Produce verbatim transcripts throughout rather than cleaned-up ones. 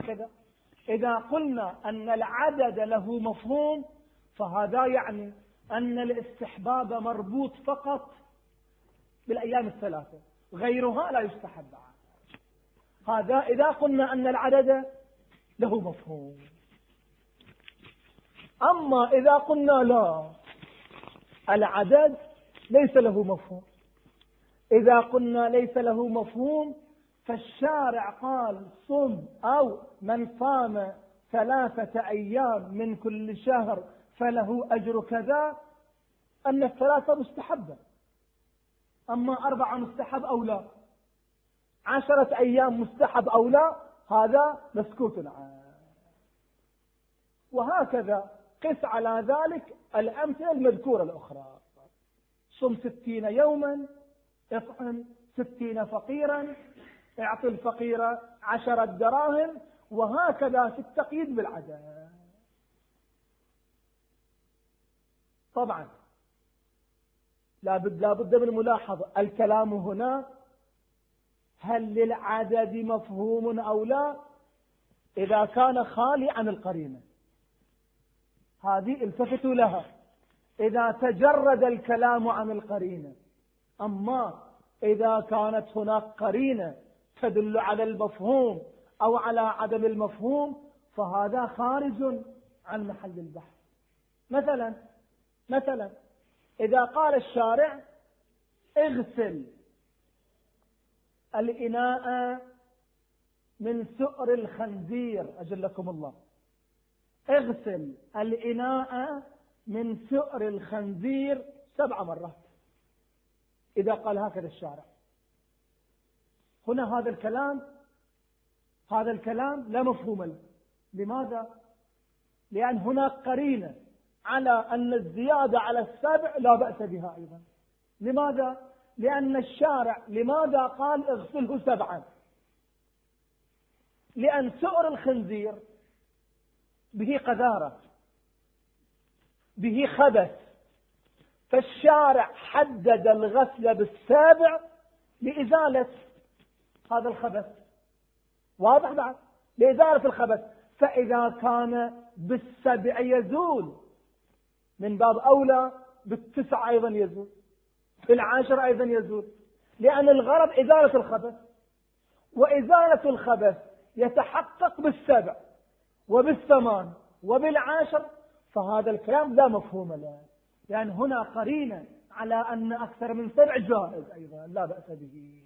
وهكذا. إذا قلنا أن العدد له مفهوم فهذا يعني أن الاستحباب مربوط فقط بالأيام الثلاثة، غيرها لا يستحب. هذا إذا قلنا أن العدد له مفهوم. أما إذا قلنا لا، العدد ليس له مفهوم، إذا قلنا ليس له مفهوم فالشارع قال صم أو من صام ثلاثة أيام من كل شهر فله أجر كذا، أن الثلاثة مستحبة. أما أربعة مستحب أو لا، عشرة أيام مستحب أو لا، هذا مسكوت عنه. وهكذا قس على ذلك الأمثلة المذكورة الأخرى: صم ستين يوما، اطعم ستين فقيرا، اعطي الفقير عشرة دراهم، وهكذا في التقييد بالعدد. طبعا لابد لابد من ملاحظة الكلام هنا هل للعدد مفهوم أو لا إذا كان خالي عن القرينة، هذه التفتوا لها إذا تجرد الكلام عن القرينة. أما إذا كانت هناك قرينة تدل على المفهوم أو على عدم المفهوم فهذا خارج عن محل البحث. مثلا مثلا إذا قال الشارع اغسل الإناء من سؤر الخنزير، أجلكم الله، اغسل الإناء من سؤر الخنزير سبع مرات، إذا قال هكذا الشارع، هنا هذا الكلام هذا الكلام لا مفهوم له. لماذا؟ لأن هناك قرينة على أن الزيادة على السبع لا بأس بها أيضا. لماذا؟ لأن الشارع لماذا قال اغسله سبعا؟ لأن سؤر الخنزير به قذارة، به خبث، فالشارع حدد الغسل بالسابع لإزالة هذا الخبث. واضح بعد؟ لإزالة الخبث. فإذا كان بالسبع يزول من باب أولى بالتسع أيضا يزول، بالعاشر أيضا يزول، لأن الغرض إزالة الخبث، وإزالة الخبث يتحقق بالسبع وبالثمان وبالعاشر، فهذا الكلام لا مفهوم له، لأن هنا قرينة على أن أكثر من سبع جائز أيضا لا بأس به.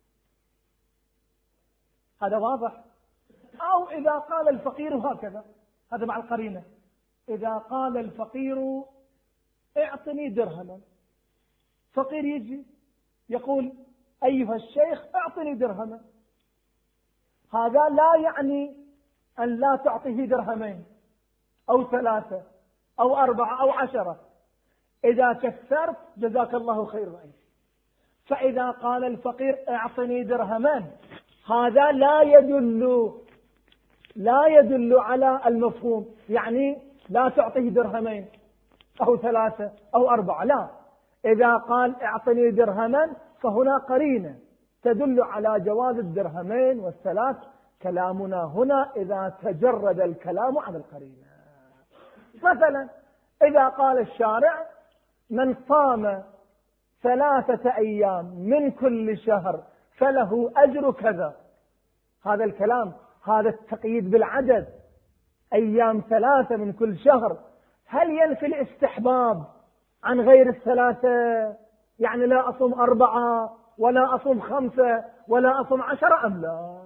هذا واضح؟ أو إذا قال الفقير هكذا، هذا مع القرينة، إذا قال الفقير اعطني درهما، فقير يجي يقول أيها الشيخ اعطني درهما، هذا لا يعني أن لا تعطيه درهمين أو ثلاثة أو أربعة أو عشرة، إذا كثرت جزاك الله خير رأيك. فإذا قال الفقير اعطني درهمان، هذا لا يدل لا يدل على المفهوم، يعني لا تعطيه درهمين أو ثلاثة أو أربعة، لا. إذا قال اعطني درهما فهنا قرينة تدل على جواز الدرهمين والثلاث. كلامنا هنا إذا تجرد الكلام عن القرينة. مثلا إذا قال الشارع من صام ثلاثة أيام من كل شهر فله أجر كذا، هذا الكلام هذا التقييد بالعدد أيام ثلاثة من كل شهر، هل ينفي الاستحباب عن غير الثلاثة؟ يعني لا أصوم أربعة ولا أصوم خمسة ولا أصوم عشرة أم لا؟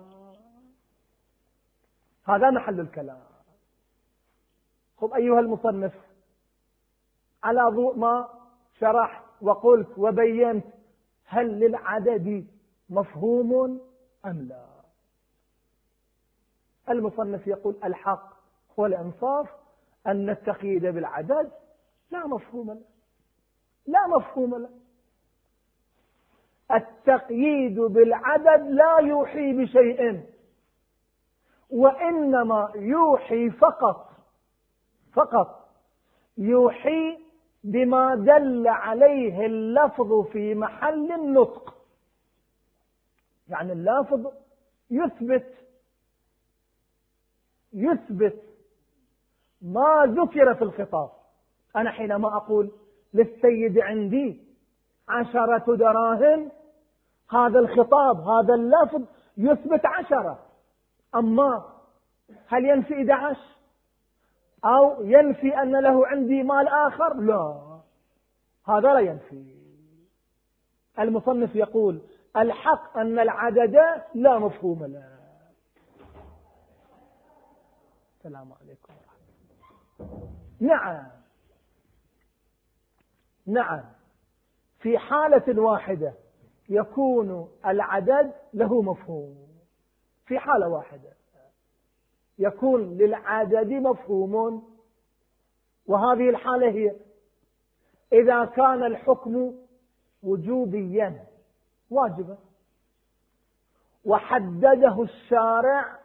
هذا محل الكلام. خب أيها المصنف، على ضوء ما شرح وقلت وبينت، هل للعدد مفهوم أم لا؟ المصنف يقول الحق والإنصاف أن التقييد بالعدد لا مفهوم له، لا مفهوم له. التقييد بالعدد لا يوحي بشيء، وإنما يوحي فقط فقط يوحي بما دل عليه اللفظ في محل النطق. يعني اللفظ يثبت يثبت ما ذكر في الخطاب. أنا حينما أقول للسيد عندي عشرة دراهم، هذا الخطاب هذا اللفظ يثبت عشرة، أما هل ينفي إحدى عشر أو ينفي أن له عندي مال آخر؟ لا، هذا لا ينفي. المصنف يقول الحق أن العدد لا مفهوم له. السلام عليكم ورحمة الله. نعم نعم في حالة واحدة يكون العدد له مفهوم، في حالة واحدة يكون للعدد مفهوم، وهذه الحالة هي إذا كان الحكم وجوبيا واجبا وحدده الشارع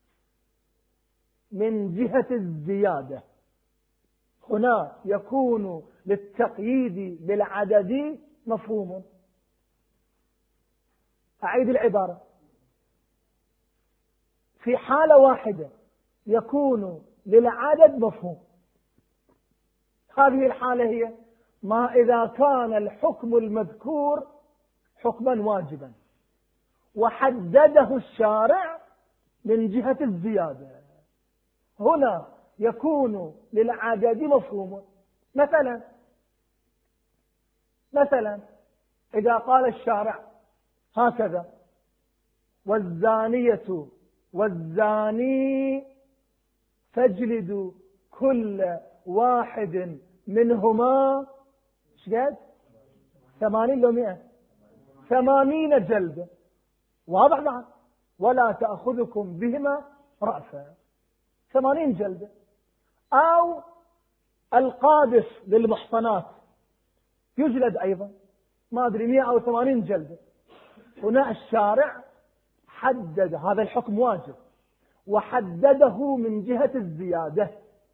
من جهة الزيادة، هنا يكون للتقييد بالعدد مفهوم. أعيد العبارة، في حالة واحدة يكون للعدد مفهوم، هذه الحالة هي ما إذا كان الحكم المذكور حكما واجبا وحدده الشارع من جهة الزيادة، هنا يكون للعدد مفهوم. مثلا مثلا إذا قال الشارع هكذا: والزانية والزاني فاجلدوا كل واحد منهما شقد ثمانين لو مئة ثمانين جلدة، واضح معه، ولا تأخذكم بهما رأفا، ثمانين جلدة. أو القاذف للمحصنات يجلد أيضا، ما أدري مئة أو ثمانين جلدة. هنا الشارع حدد هذا الحكم واجب وحدده من جهة الزيادة،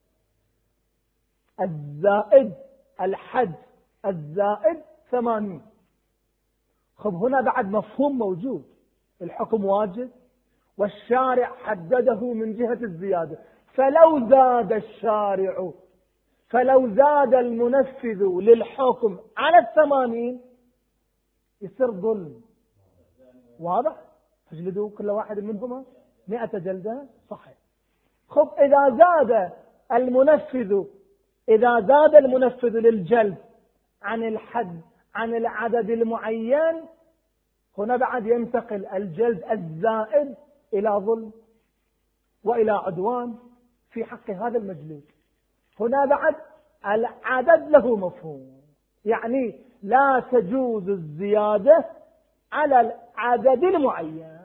الزائد الحد الزائد ثمانين. خب هنا بعد مفهوم موجود، الحكم واجب والشارع حدده من جهة الزيادة، فلو زاد الشارع فلو زاد المنفذ للحكم على الثمانين يصير ظلم، واضح؟ تجلدوا كل واحد منهما مئة جلدة، صحيح. خب إذا زاد المنفذ إذا زاد المنفذ للجلد عن الحد عن العدد المعين، هنا بعد ينتقل الجلد الزائد إلى ظلم وإلى عدوان في حق هذا المجلود. هنا بعد العدد له مفهوم، يعني لا تجوز الزيادة على العدد المعين.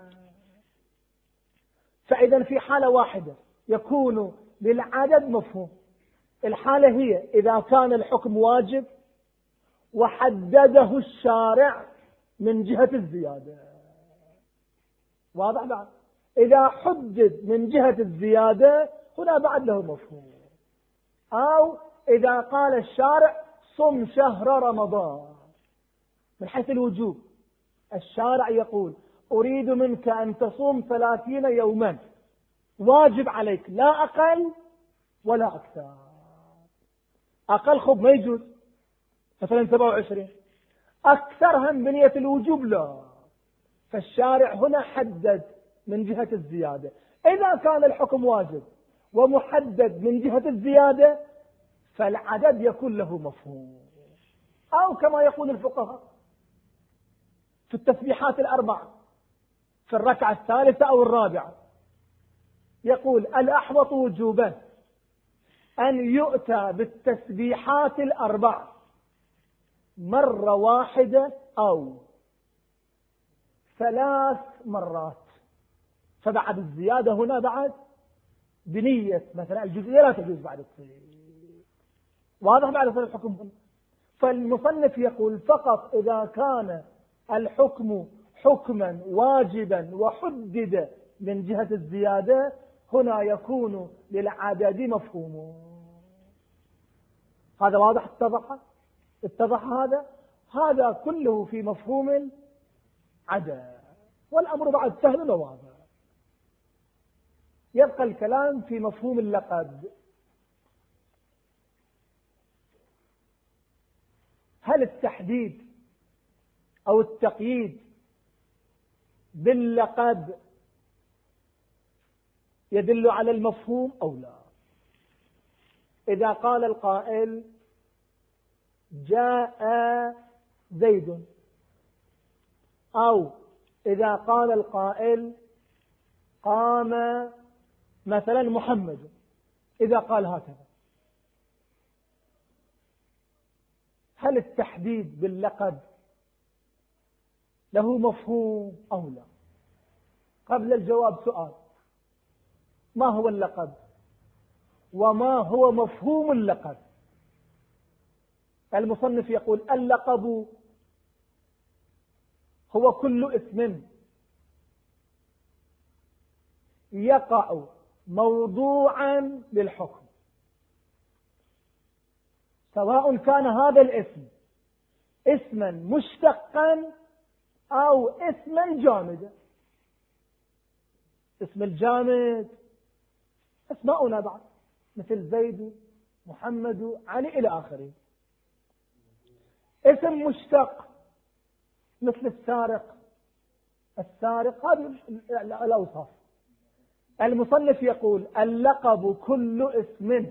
فإذا في حالة واحدة يكون للعدد مفهوم، الحالة هي إذا كان الحكم واجب وحدده الشارع من جهة الزيادة، واضح بعد؟ إذا حدد من جهة الزيادة هنا بعد له مفهوم. أو إذا قال الشارع صم شهر رمضان، من حيث الوجوب الشارع يقول أريد منك أن تصوم ثلاثين يوما، واجب عليك لا أقل ولا أكثر. أقل خب ما يجوز، مثلا سبعة وعشرين، أكثرها بنية الوجوب لا. فالشارع هنا حدد من جهة الزيادة. إذا كان الحكم واجب ومحدد من جهة الزيادة فالعدد يكون له مفهوم. أو كما يقول الفقهاء في التسبيحات الأربعة في الركعة الثالثة أو الرابعة، يقول الأحوط وجوبا أن يؤتى بالتسبيحات الأربع مرة واحدة أو ثلاث مرات. فبعد الزيادة هنا بعد بنية مثلا الجزئية لا تجوز بعد التصحيح، واضح بعد صار الحكم هنا. فالمصنف يقول فقط إذا كان الحكم حكما واجبا وحدد من جهة الزيادة هنا يكون للعدد مفهوم. هذا واضح؟ اتضح اتضح هذا هذا كله في مفهوم العدد، والأمر بعد سهل وواضح. يبقى الكلام في مفهوم اللقب. هل التحديد أو التقييد باللقب يدل على المفهوم أو لا؟ إذا قال القائل جاء زيد، أو إذا قال القائل قام مثلا محمد، إذا قال هكذا، هل التحديد باللقب له مفهوم أو لا؟ قبل الجواب سؤال: ما هو اللقب وما هو مفهوم اللقب؟ المصنف يقول اللقب هو كل اسم يقع موضوعا للحكم، سواء كان هذا الاسم اسما مشتقا أو اسما جامدا. اسم الجامد اسماؤنا بعض، مثل زيد، محمد، علي إلى آخره. اسم مشتق مثل السارق، السارق، هذه الأوصاف. المصنف يقول اللقب كل اسم،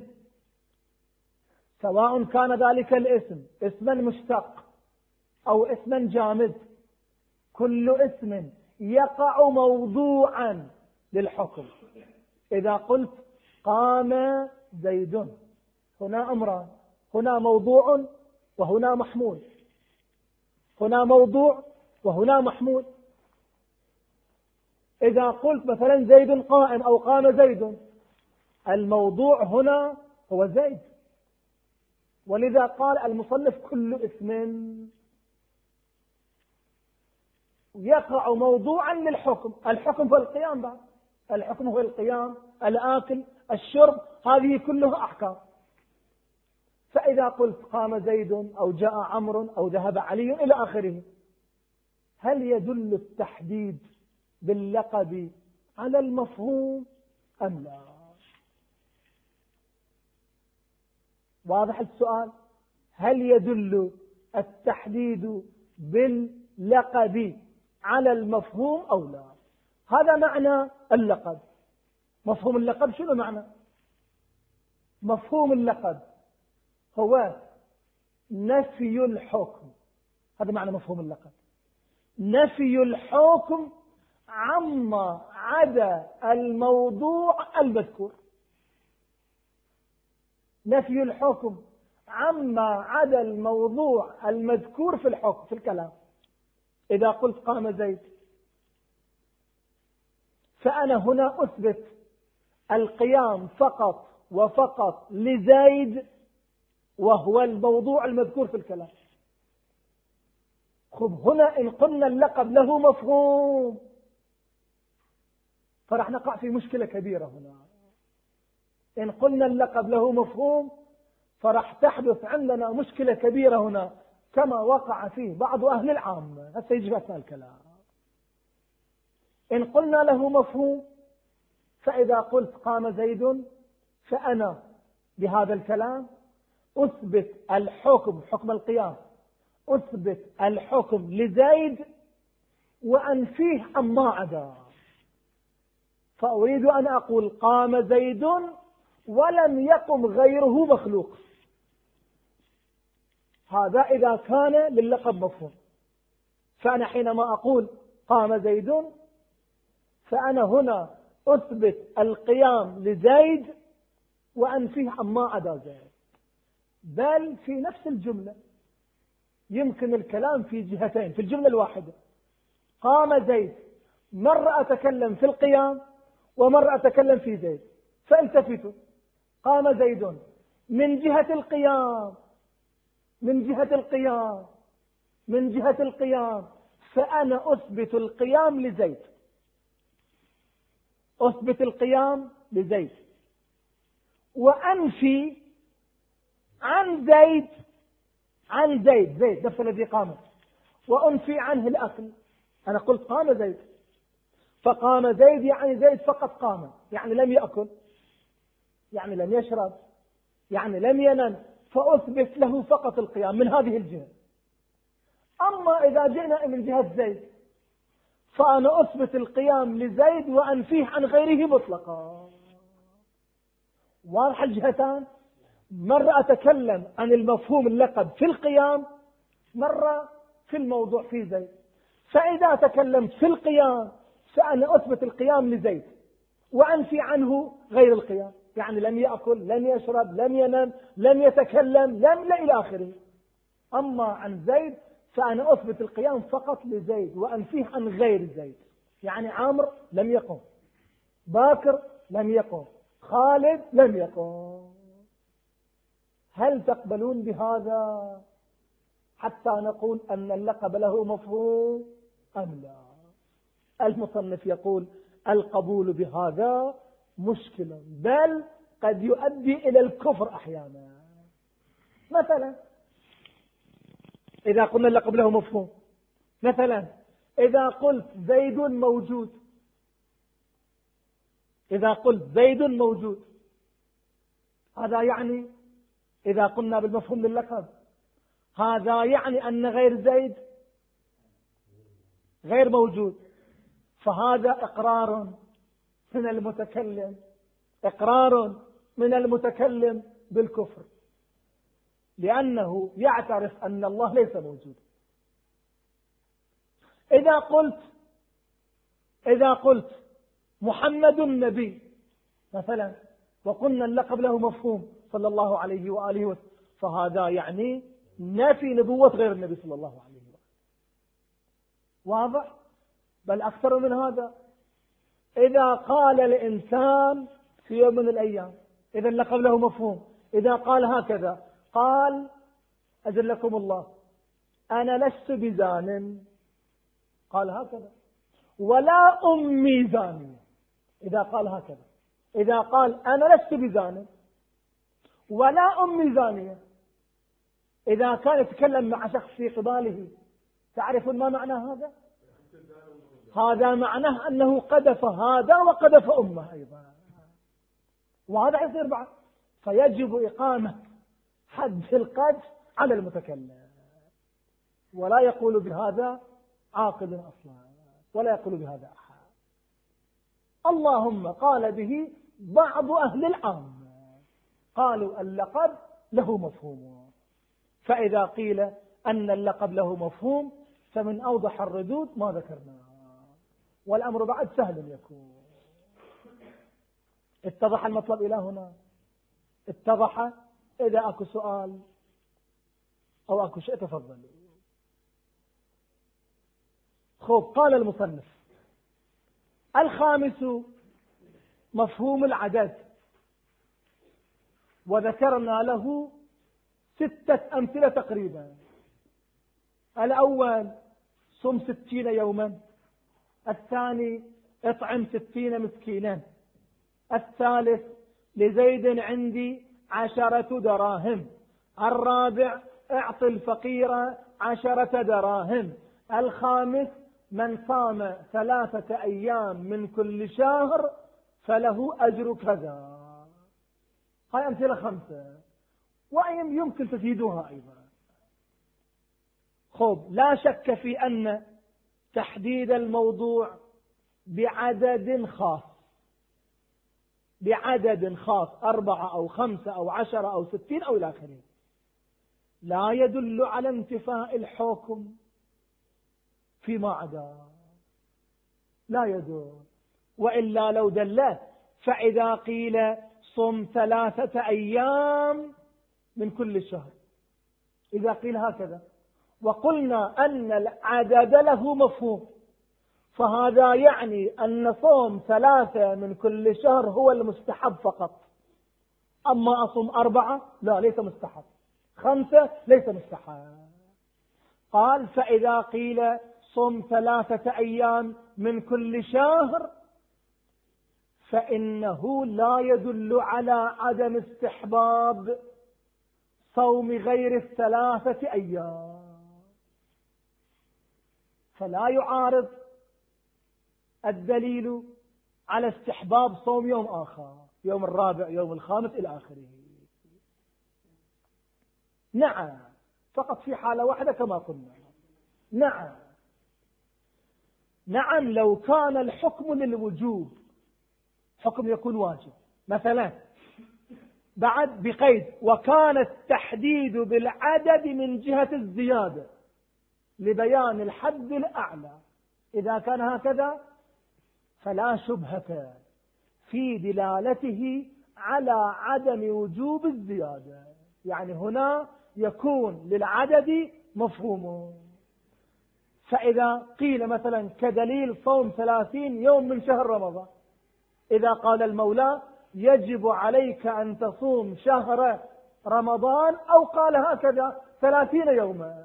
سواء كان ذلك الاسم اسما مشتق أو اسما جامد، كل اسم يقع موضوعا للحكم. إذا قلت قام زيد، هنا أمران: هنا موضوع وهنا محمول، هنا موضوع وهنا محمول. إذا قلت مثلا زيد قائم أو قام زيد، الموضوع هنا هو زيد، ولذا قال المصنف كل اسم يقع موضوعا للحكم. الحكم هو القيام بعد، الحكم هو القيام، الآكل، الشرب، هذه كلها أحكام. فإذا قلت قام زيد أو جاء عمرو أو ذهب علي إلى آخره، هل يدل التحديد باللقب على المفهوم أم لا؟ واضح السؤال؟ هل يدل التحديد باللقب على المفهوم أو لا؟ هذا معنى اللقب. مفهوم اللقب شنو معنى؟ مفهوم اللقب هو نفي الحكم، هذا معنى مفهوم اللقب، نفي الحكم عما عدا الموضوع المذكور. نفي الحكم عما عدا الموضوع المذكور في الحكم في الكلام. إذا قلت قام زيد، فأنا هنا أثبت القيام فقط وفقط لزيد، وهو الموضوع المذكور في الكلام. خب هنا إن قلنا اللقب له مفهوم فرح نقع في مشكلة كبيرة. هنا إن قلنا اللقب له مفهوم فرح تحدث عندنا مشكلة كبيرة هنا، كما وقع فيه بعض أهل العامة. هسه يجي بس الكلام. إن قلنا له مفهوم، فإذا قلت قام زيد، فأنا بهذا الكلام أثبت الحكم، حكم القيام، أثبت الحكم لزيد وأنفيه عما عدا. فأريد أن أقول قام زيد ولم يقم غيره مخلوق. هذا إذا كان لللقب مفهوم. فأنا حينما أقول قام زيد، فأنا هنا أثبت القيام لزيد وأنفيه عما عدا زيد. بل في نفس الجملة يمكن الكلام في جهتين في الجملة الواحدة. قام زيد، مرة أتكلم في القيام ومرة أتكلم في زيد. فالتفتوا، قام زيد من جهة القيام، من جهة القيام من جهة القيام فأنا أثبت القيام لزيد، أثبت القيام لزيد وأنفي عن زيد عن زيد زيد نفس الذي قام، وأنفي عنه الأكل. أنا قلت قام زيد فقام زيد يعني زيد فقط قام، يعني لم يأكل، يعني لم يشرب، يعني لم ينم، فأثبت له فقط القيام من هذه الجهة. أما إذا جئنا من جهة زيد فأنا أثبت القيام لزيد وأنفيه عن غيره مطلقا. واضح الجهتان؟ مرة أتكلم عن المفهوم اللقب في القيام، مرة في الموضوع في زيد. فإذا تكلمت في القيام فأنا أثبت القيام لزيد وأنفي عنه غير القيام، يعني لم يأكل، لم يشرب، لم ينم، لم يتكلم، لم لا إلى آخره. أما عن زيد فأنا أثبت القيام فقط لزيد وأنفيه عن غير زيد، يعني عامر لم يقم، باكر لم يقم، خالد لم يقم. هل تقبلون بهذا حتى نقول أن اللقب له مفهوم أم لا؟ المصنف يقول القبول بهذا مشكل، بل قد يؤدي إلى الكفر أحيانا. مثلا إذا قلنا اللقب له مفهوم، مثلا إذا قلت زيد موجود، إذا قلت زيد موجود، هذا يعني إذا قلنا بالمفهوم للقب هذا يعني أن غير زيد غير موجود، فهذا إقرار من المتكلم، إقرار من المتكلم بالكفر، لأنه يعترف أن الله ليس موجود. إذا قلت إذا قلت محمد النبي مثلا، وقلنا اللقب له مفهوم صلى الله عليه وآله وسلم، فهذا يعني نفي نبوة غير النبي صلى الله عليه وسلم. واضح؟ بل أكثر من هذا، إذا قال الإنسان في يوم من الأيام، إذا اللقب له مفهوم، إذا قال هكذا، قال أجلكم الله أنا لست بزان، قال هكذا، ولا أمي زانية. إذا قال هكذا، إذا قال أنا لست بزان ولا أمي زانية، إذا كان يتكلم مع شخص في قباله، تعرفون ما معنى هذا؟ هذا معناه أنه قذف هذا وقذف أمه أيضا، وهذا يصير بعد، فيجب إقامة حد القذف على المتكلم، ولا يقول بهذا عاقل أصلا، ولا يقول بهذا أحد. اللهم قال به بعض أهل العام، قالوا اللقب له مفهوم. فإذا قيل أن اللقب له مفهوم فمن أوضح الردود ما ذكرناه، والأمر بعد سهل يكون. اتضح المطلب إلى هنا؟ اتضح؟ إذا أكو سؤال أو أكو شيء تفضل. خب، قال المصنف الخامس مفهوم العدد، وذكرنا له ستة أمثلة تقريبا. الأول صم ستين يوما، الثاني اطعم ستين مسكينا، الثالث لزيد عندي عشرة دراهم، الرابع اعط الفقير عشرة دراهم، الخامس من صام ثلاثة أيام من كل شهر فله أجر كذا. هاي أمثلة خمسة، وأيم يمكن تزيدوها أيضا. خب، لا شك في أن تحديد الموضوع بعدد خاص، بعدد خاص أربعة أو خمسة أو عشرة أو ستين أو إلى آخره، لا يدل على انتفاء الحكم فيما عدا، لا يدل. وإلا لو دل، فإذا قيل صم ثلاثة أيام من كل شهر، إذا قيل هكذا وقلنا أن العدد له مفهوم، فهذا يعني أن صوم ثلاثة من كل شهر هو المستحب فقط، أما أصوم أربعة لا، ليس مستحب، خمسة ليس مستحب. قال فإذا قيل صم ثلاثة أيام من كل شهر فإنه لا يدل على عدم استحباب صوم غير الثلاثة أيام، فلا يعارض الدليل على استحباب صوم يوم آخر، يوم الرابع، يوم الخامس إلى آخره. نعم، فقط في حالة واحدة كما قلنا. نعم نعم لو كان الحكم للوجوب، حكم يكون واجب مثلا، بعد بقيد وكان التحديد بالعدد من جهة الزيادة لبيان الحد الأعلى، إذا كان هكذا فلا شبهة في دلالته على عدم وجوب الزيادة. يعني هنا يكون للعدد مفهوم. فإذا قيل مثلا كدليل صوم ثلاثين يوم من شهر رمضان، إذا قال المولى يجب عليك أن تصوم شهر رمضان، أو قال هكذا ثلاثين يوما،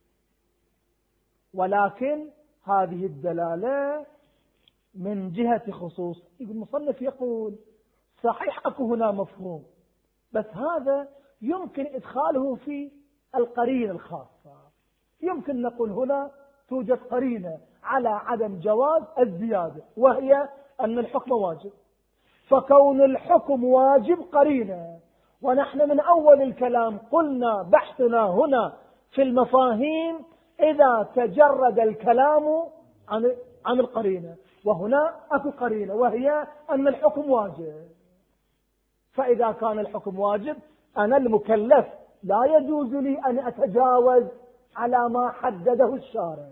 ولكن هذه الدلالة من جهة خصوص. المصنف يقول صحيح أكو هنا مفهوم، بس هذا يمكن إدخاله في القرينة الخاصة. يمكن نقول هنا توجد قرينة على عدم جواز الزيادة، وهي أن الحكم واجب، فكون الحكم واجب قرينة. ونحن من أول الكلام قلنا بحثنا هنا في المفاهيم إذا تجرد الكلام عن عن القرينة، وهنا أكو قرينة وهي أن الحكم واجب. فإذا كان الحكم واجب أنا المكلف لا يجوز لي أن أتجاوز على ما حدده الشارع.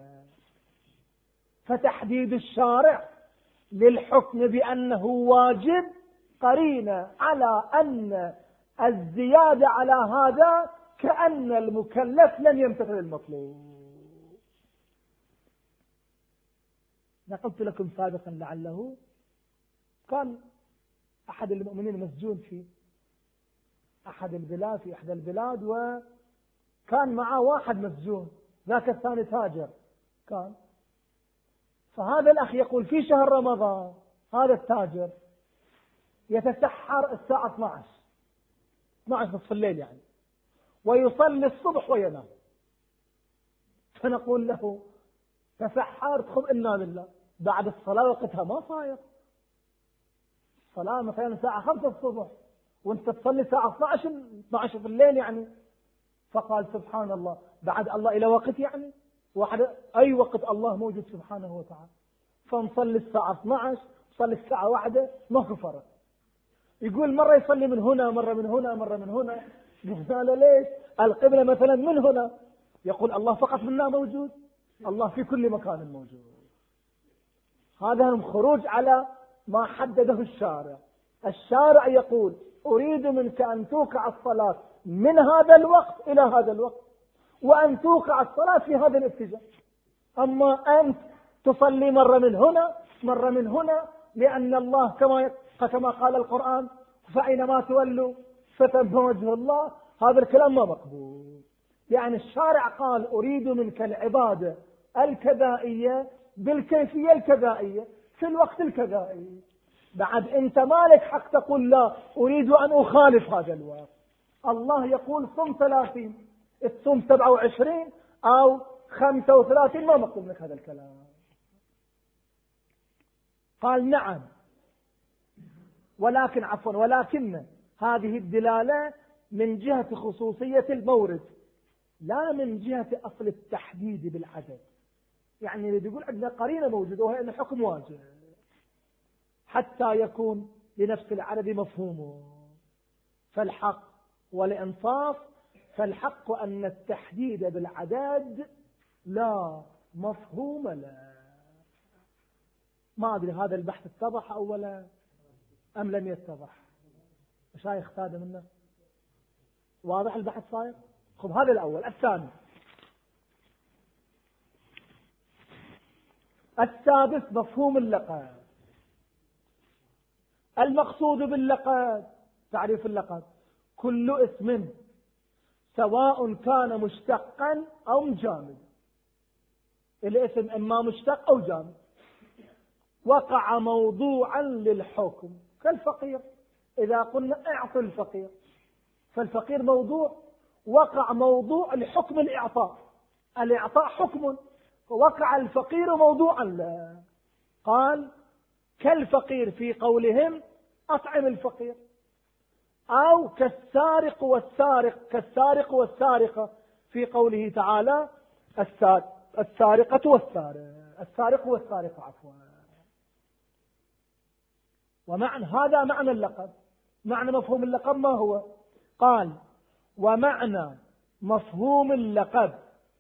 فتحديد الشارع للحكم بأنه واجب قرينة على أن الزيادة على هذا كأن المكلف لن يمتثل المطلوب. نقلت لكم سابقا لعله كان أحد المؤمنين مسجون في أحد البلاد في إحدى البلاد، وكان معه واحد مسجون، ذاك الثاني تاجر كان. فهذا الأخ يقول في شهر رمضان هذا التاجر يتسحر الساعة اثنتي عشرة اثنتي عشرة نصف الليل يعني، ويصلي الصبح وينام. فنقول له تسحرت، خذ إنا لله، بعد الصلاة وقتها ما صاير الصلاة مثلا الساعة خمسة الصبح وانت تصلي الساعة اثنتي عشرة اثنتي عشرة في الليل يعني. فقال سبحان الله، بعد الله إلى وقت يعني واحد أي وقت الله موجود سبحانه وتعالى. فنصلي الساعة اثنتي عشرة صلي الساعة واحدة ما في فرق. يقول مرة يصلي من هنا مرة من هنا مرة من هنا. قلنا له ليش؟ القبلة مثلا من هنا. يقول الله فقط منا موجود، الله في كل مكان موجود. هذا هم خروج على ما حدده الشارع. الشارع يقول أريد منك أن توقع الصلاة من هذا الوقت إلى هذا الوقت، وأن توقع الصلاة في هذا الاتجاه. أما أنت تصلي مرة من هنا مرة من هنا، لأن الله كما كما قال القرآن فأينما تولوا فتم وجه الله، هذا الكلام ما مقبول. يعني الشارع قال أريد منك العبادة الكذائية بالكيفية الكذائية في الوقت الكذائي. بعد أنت مالك حق تقول لا أريد أن أخالف هذا الوقت. الله يقول صم ثلاثين، الصم سبعة وعشرين أو خمسة وثلاثين، ما مقبول لك هذا الكلام. قال نعم، ولكن عفوا ولكن هذه الدلالة من جهة خصوصية المورد لا من جهة أصل التحديد بالعدد. يعني اللي يقول عندنا قرينة موجودة وهي أن الحكم واجب حتى يكون لنفس العدد مفهومه. فالحق والإنصاف، فالحق أن التحديد بالعدد لا مفهوم له. ما أدري هذا البحث اتضح أولا أم لم يتضح؟ مشايخ سادة منا واضح البحث صاير؟ خب هذا الأول. الثاني السادس مفهوم اللقب. المقصود باللقب تعريف اللقب كل اسم سواء كان مشتقا أو جامد. الاسم إما مشتق أو جامد وقع موضوعا للحكم، كالفقير. إذا قلنا اعطي الفقير، فالفقير موضوع وقع موضوع لحكم الإعطاء. الإعطاء حكم، ووقع الفقير موضوعا له. قال كالفقير في قولهم أطعم الفقير، أو كالسارق والسارق كالسارق والسارقة في قوله تعالى السارقة والسارق السارق والسارقة عفوا. ومعنى هذا معنى اللقب. معنى مفهوم اللقب ما هو؟ قال ومعنى مفهوم اللقب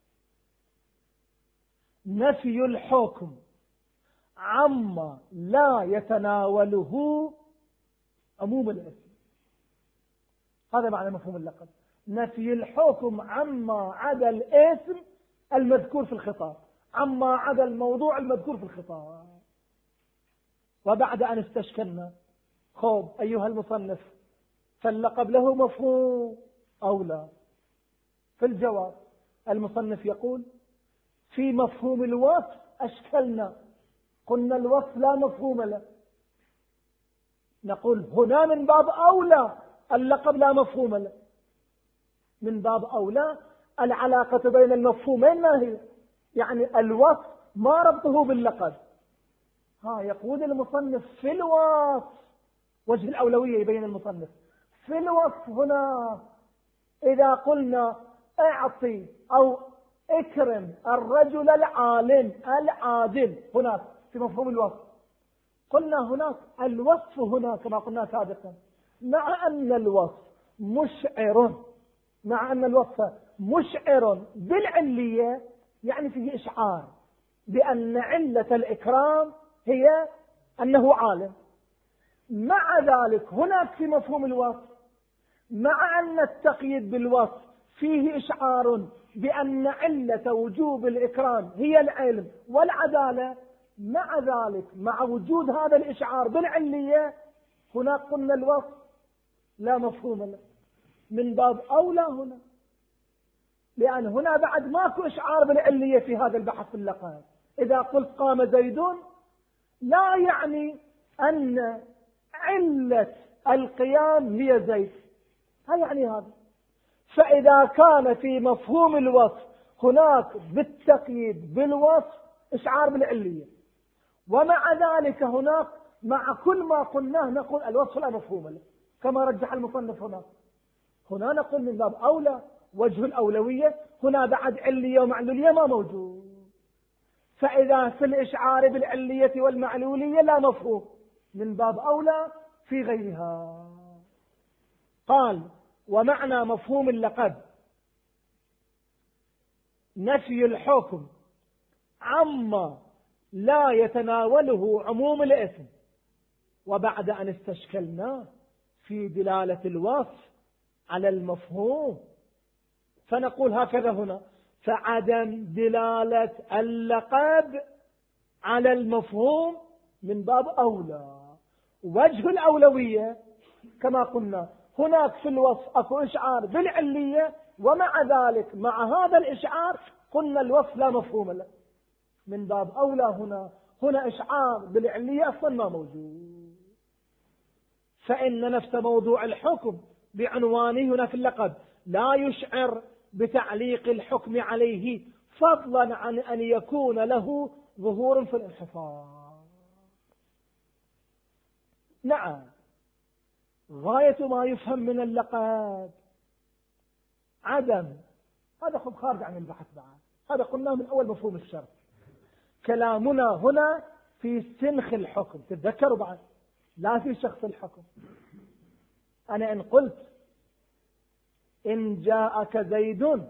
نفي الحكم عما لا يتناوله عموم الاسم. هذا معنى مفهوم اللقب، نفي الحكم عما عدا الاسم المذكور في الخطاب، عما عدا الموضوع المذكور في الخطاب. وبعد أن استشكلنا خب أيها المصنف فاللقب له مفهوم أو لا؟ في الجواب المصنف يقول في مفهوم الوصف أشكلنا، قلنا الوصف لا مفهوم له. نقول هنا من باب أولى اللقب لا مفهوم له، من باب أولى العلاقة بين المفهومين ما هي؟ يعني الوصف ما ربطه باللقب. ها يقول المصنف في الوصف، وجه الأولوية يبين المصنف في الوصف هنا إذا قلنا اعطي أو اكرم الرجل العالم العادل هناك في مفهوم الوصف، قلنا هناك الوصف هنا كما قلنا سابقا مع أن الوصف مشعر مع أن الوصف مشعر بالعلية، يعني فيه إشعار بأن علة الإكرام هي أنه عالم. مع ذلك هناك في مفهوم الوصف مع أن التقييد بالوصف فيه إشعار بأن علة وجوب الإكرام هي العلم والعدالة، مع ذلك مع وجود هذا الإشعار بالعلية هناك قلنا الوصف لا مفهوم له، من باب أولى هنا، لأن هنا بعد ماكو إشعار بالعلية في هذا البحث في اللقب. إذا قلت قام زيدون لا يعني أن علة القيام هي زيد، ها يعني هذا. فإذا كان في مفهوم الوصف هناك بالتقييد بالوصف إشعار بالعلية، ومع ذلك هناك مع كل ما قلناه نقول الوصف لا مفهوم له كما رجح المصنف هنا. هنا نقول من باب أولى وجه الأولوية، هنا بعد علية ومعلولية ما موجود. فإذا في الإشعار بالعلية والمعلولية لا مفهوم، من باب أولى في غيرها. قال ومعنى مفهوم اللقب نفي الحكم عما لا يتناوله عموم الاسم. وبعد أن استشكلنا في دلالة الوصف على المفهوم فنقول هكذا هنا فعدم دلالة اللقب على المفهوم من باب أولى وجه الأولوية. كما قلنا هناك في الوصف أكو إشعار بالعلية، ومع ذلك مع هذا الإشعار قلنا الوصف لا مفهوم له، من باب أولى هنا هنا إشعار بالعلية أصلا ما موجود. فإن نفس موضوع الحكم بعنوانه هنا في اللقب لا يشعر بتعليق الحكم عليه فضلا عن أن يكون له ظهور في الانحصار. نعم غاية ما يفهم من اللقب عدم، هذا خب خارج عن البحث بعد، هذا قلناه من أول مفهوم الشرط. كلامنا هنا في سنخ الحكم، تتذكروا بعد لا في شخص الحكم. أنا إن قلت إن جاءك زيد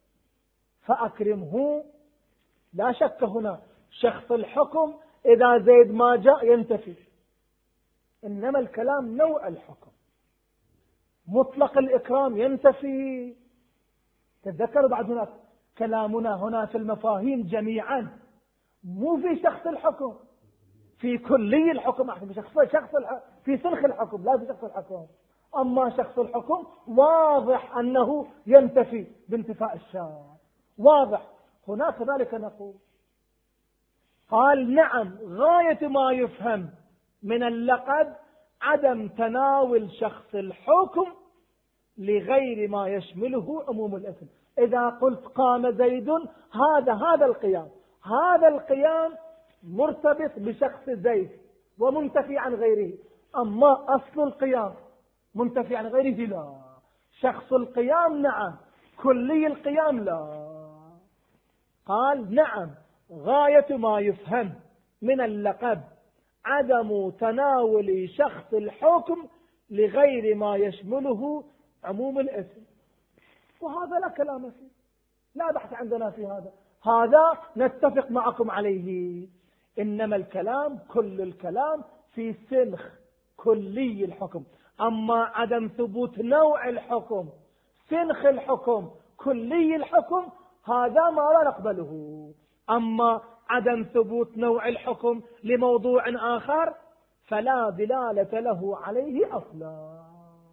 فأكرمه لا شك هنا شخص الحكم إذا زيد ما جاء ينتفي، إنما الكلام نوع الحكم، مطلق الإكرام ينتفي. تتذكروا بعد هناك كلامنا هنا في المفاهيم جميعا مو في شخص الحكم، في كلي الحكم، في شخص شخص الحكم، في سنخ الحكم لا في شخص الحكم. أما شخص الحكم واضح أنه ينتفي بانتفاء الشارع، واضح. هناك ذلك نقول قال نعم غاية ما يفهم من اللقب عدم تناول شخص الحكم لغير ما يشمله عموم الاسم. إذا قلت قام زيد هذا هذا القيام، هذا القيام مرتبط بشخص زيد ومنتفي عن غيره. أما أصل القيام منتفي عن غيره لا. شخص القيام نعم، كلي القيام لا. قال نعم، غاية ما يفهم من اللقب عدم تناول شخص الحكم لغير ما يشمله عموم الاسم. وهذا لا كلام فيه، لا بحث عندنا في هذا، هذا نتفق معكم عليه. إنما الكلام كل الكلام في سنخ كلي الحكم. أما عدم ثبوت نوع الحكم، سنخ الحكم، كلي الحكم، هذا ما لا نقبله. أما عدم ثبوت نوع الحكم لموضوع آخر فلا دلالة له عليه أصلا.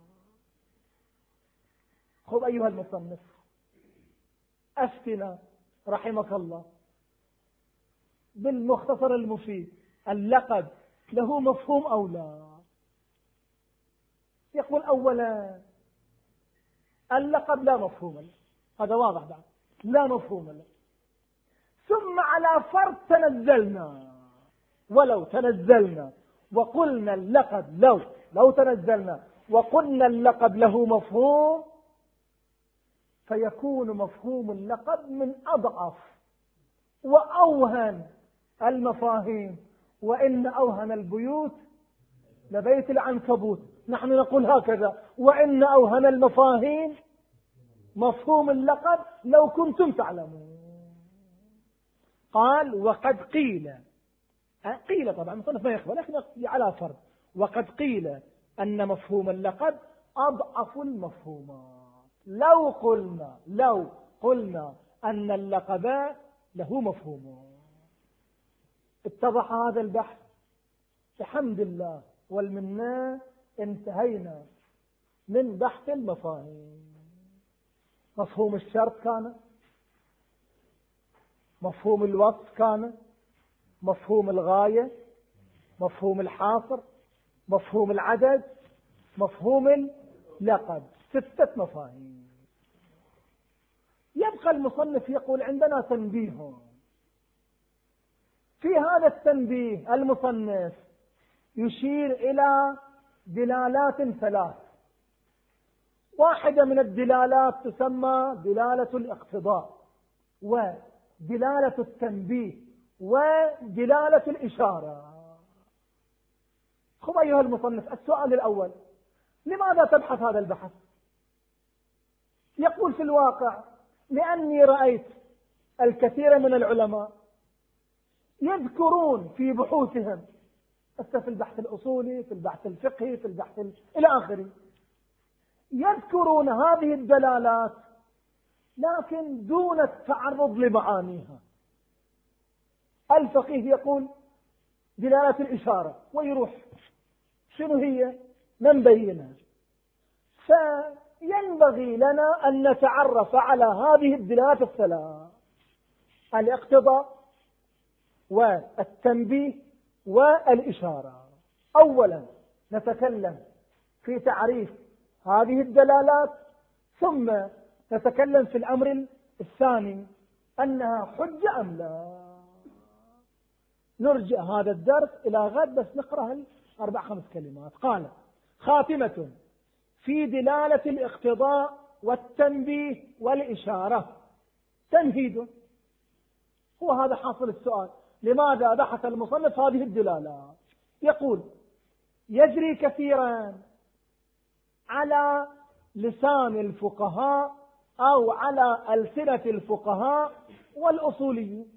خذ أيها المصنف أفتنا رحمك الله بالمختصر المفيد، اللقب له مفهوم أو لا؟ يقول أولا اللقب لا مفهوم له، هذا واضح بعد، لا مفهوم له. ثم على فرض تنزلنا، ولو تنزلنا وقلنا اللقب لو لو تنزلنا وقلنا اللقب له مفهوم، فيكون مفهوم اللقب من أضعف وأوهن المفاهيم. وإن أوهن البيوت لبيت العنكبوت، نحن نقول هكذا، وإن أوهن المفاهيم مفهوم اللقب لو كنتم تعلمون. قال وقد قيل، قيل طبعا مصنف ما يخبر لكن على فرض، وقد قيل أن مفهوم اللقب أضعف المفهومات. لو قلنا لو قلنا أن اللقب له مفهوم. اتضح هذا البحث بحمد الله والمنة. انتهينا من بحث المفاهيم. مفهوم الشرط كان، مفهوم الوصف كان، مفهوم الغاية، مفهوم الحاصر، مفهوم العدد، مفهوم اللقب، ستة مفاهيم. يبقى المصنف يقول عندنا تنبيه. في هذا التنبيه المصنف يشير إلى دلالات ثلاث. واحدة من الدلالات تسمى دلالة الاقتضاء، ودلالة التنبيه، ودلالة الإشارة. خذ أيها المصنف السؤال الأول، لماذا تبحث هذا البحث؟ يقول في الواقع لأني رأيت الكثير من العلماء يذكرون في بحوثهم، في البحث الأصولي، في البحث الفقهي، في البحث ال... إلى آخره، يذكرون هذه الدلالات لكن دون التعرض لمعانيها. الفقيه يقول دلالة الإشارة ويروح شنو هي؟ من بينها. فينبغي لنا أن نتعرف على هذه الدلالات الثلاث: الاقتضاء والتنبيه والإشارة. أولا نتكلم في تعريف هذه الدلالات، ثم نتكلم في الأمر الثاني أنها حجة أم لا. نرجع هذا الدرس إلى غد بس نقرأ الأربع خمس كلمات. قال خاتمة في دلالة الاقتضاء والتنبيه والإشارة تمهيد. هو هذا حاصل السؤال، لماذا بحث المصنف هذه الدلالات؟ يقول يجري كثيرا على لسان الفقهاء أو على ألسنة الفقهاء والأصوليين،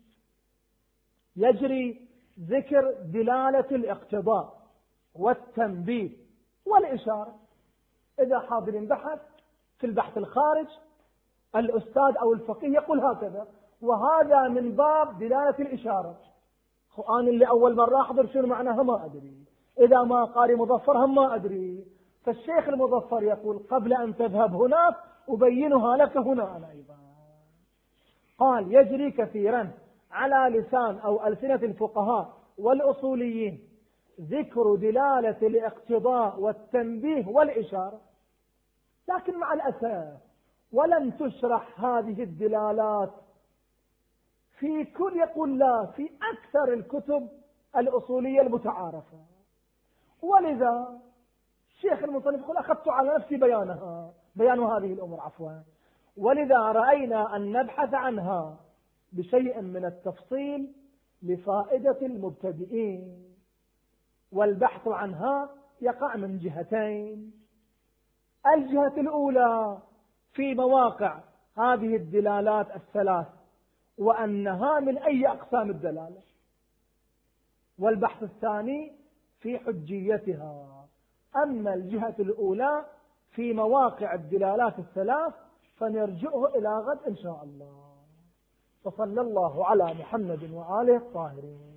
يجري ذكر دلالة الاقتضاء والتنبيه والإشارة. إذا حاضرين بحث في البحث الخارج، الأستاذ أو الفقيه يقول هكذا، وهذا من باب دلالة الإشارة. أنا اللي أول مرة أحضر شنو معناها ما أدري، إذا ما قاري مظفر هم ما أدري. فالشيخ المظفر يقول قبل أن تذهب هناك أبينها لك هنا أنا أيضا. قال يجري كثيرا على لسان أو ألسنة الفقهاء والأصوليين ذكر دلالة الاقتضاء والتنبيه والإشارة، لكن مع الأسف ولم تشرح هذه الدلالات في كل يقول لا في أكثر الكتب الأصولية المتعارفة. ولذا الشيخ المصنف يقول أخذت على نفسي بيانها بيان هذه الأمور عفوا، ولذا رأينا أن نبحث عنها بشيء من التفصيل لفائدة المبتدئين. والبحث عنها يقع من جهتين: الجهة الأولى في مواقع هذه الدلالات الثلاث وأنها من أي أقسام الدلالة، والبحث الثاني في حجيتها. أما الجهة الأولى في مواقع الدلالات الثلاث فنرجعه إلى غد إن شاء الله. فصلى الله على محمد وآله الطاهرين.